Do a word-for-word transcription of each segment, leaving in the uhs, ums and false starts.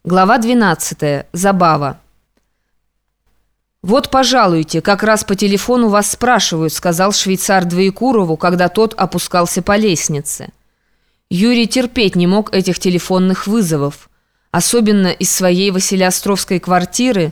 Глава двенадцатая. Забава. «Вот, пожалуйте, как раз по телефону вас спрашивают», сказал швейцар Двоекурову, когда тот опускался по лестнице. Юрий терпеть не мог этих телефонных вызовов, особенно из своей Василиостровской квартиры,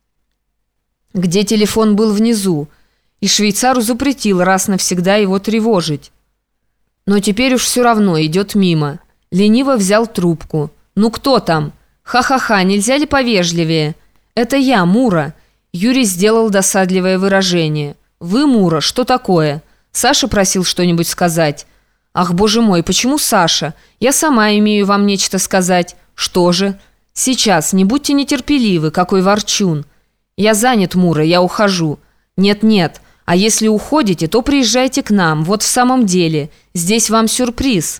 где телефон был внизу, и швейцару запретил раз навсегда его тревожить. Но теперь уж все равно идет мимо. Лениво взял трубку. «Ну кто там? Ха-ха-ха, нельзя ли повежливее?» «Это я, Мура». Юрий сделал досадливое выражение. «Вы, Мура, что такое? Саша просил что-нибудь сказать». «Ах, боже мой, почему Саша? Я сама имею вам нечто сказать». «Что же?» «Сейчас, не будьте нетерпеливы, какой ворчун». «Я занят, Мура, я ухожу». «Нет-нет, а если уходите, то приезжайте к нам, вот в самом деле. Здесь вам сюрприз».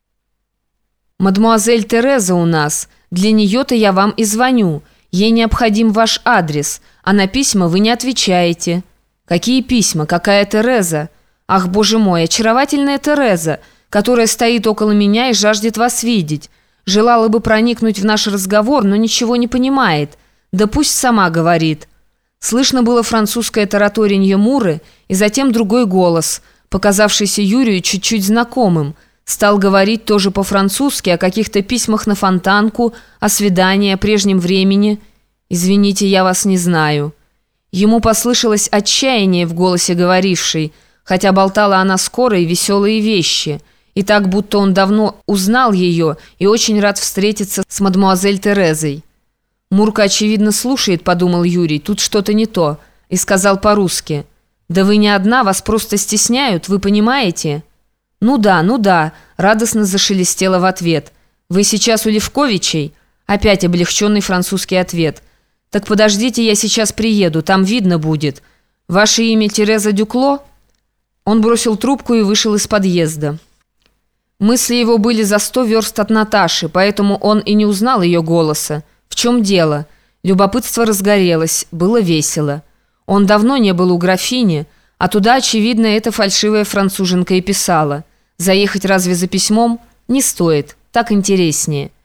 «Мадемуазель Тереза у нас. Для нее-то я вам и звоню. Ей необходим ваш адрес, а на письма вы не отвечаете». «Какие письма? Какая Тереза?» «Ах, боже мой, очаровательная Тереза, которая стоит около меня и жаждет вас видеть. Желала бы проникнуть в наш разговор, но ничего не понимает. Да пусть сама говорит». Слышно было французское тараторенье Муры и затем другой голос, показавшийся Юрию чуть-чуть знакомым. Стал говорить тоже по-французски о каких-то письмах на Фонтанку, о свидании, о прежнем времени. «Извините, я вас не знаю». Ему послышалось отчаяние в голосе говорившей, хотя болтала она скоро и веселые вещи, и так, будто он давно узнал ее и очень рад встретиться с мадемуазель Терезой. «Мурка, очевидно, слушает», — подумал Юрий, — «тут что-то не то», и сказал по-русски: «Да вы не одна, вас просто стесняют, вы понимаете?» «Ну да, ну да», — радостно зашелестело в ответ. «Вы сейчас у Левковичей?» Опять облегченный французский ответ. «Так подождите, я сейчас приеду, там видно будет. Ваше имя Тереза Дюкло?» Он бросил трубку и вышел из подъезда. Мысли его были за сто верст от Наташи, поэтому он и не узнал ее голоса. В чем дело? Любопытство разгорелось, было весело. Он давно не был у графини, а туда, очевидно, эта фальшивая француженка и писала. Заехать разве за письмом? Не стоит, так интереснее.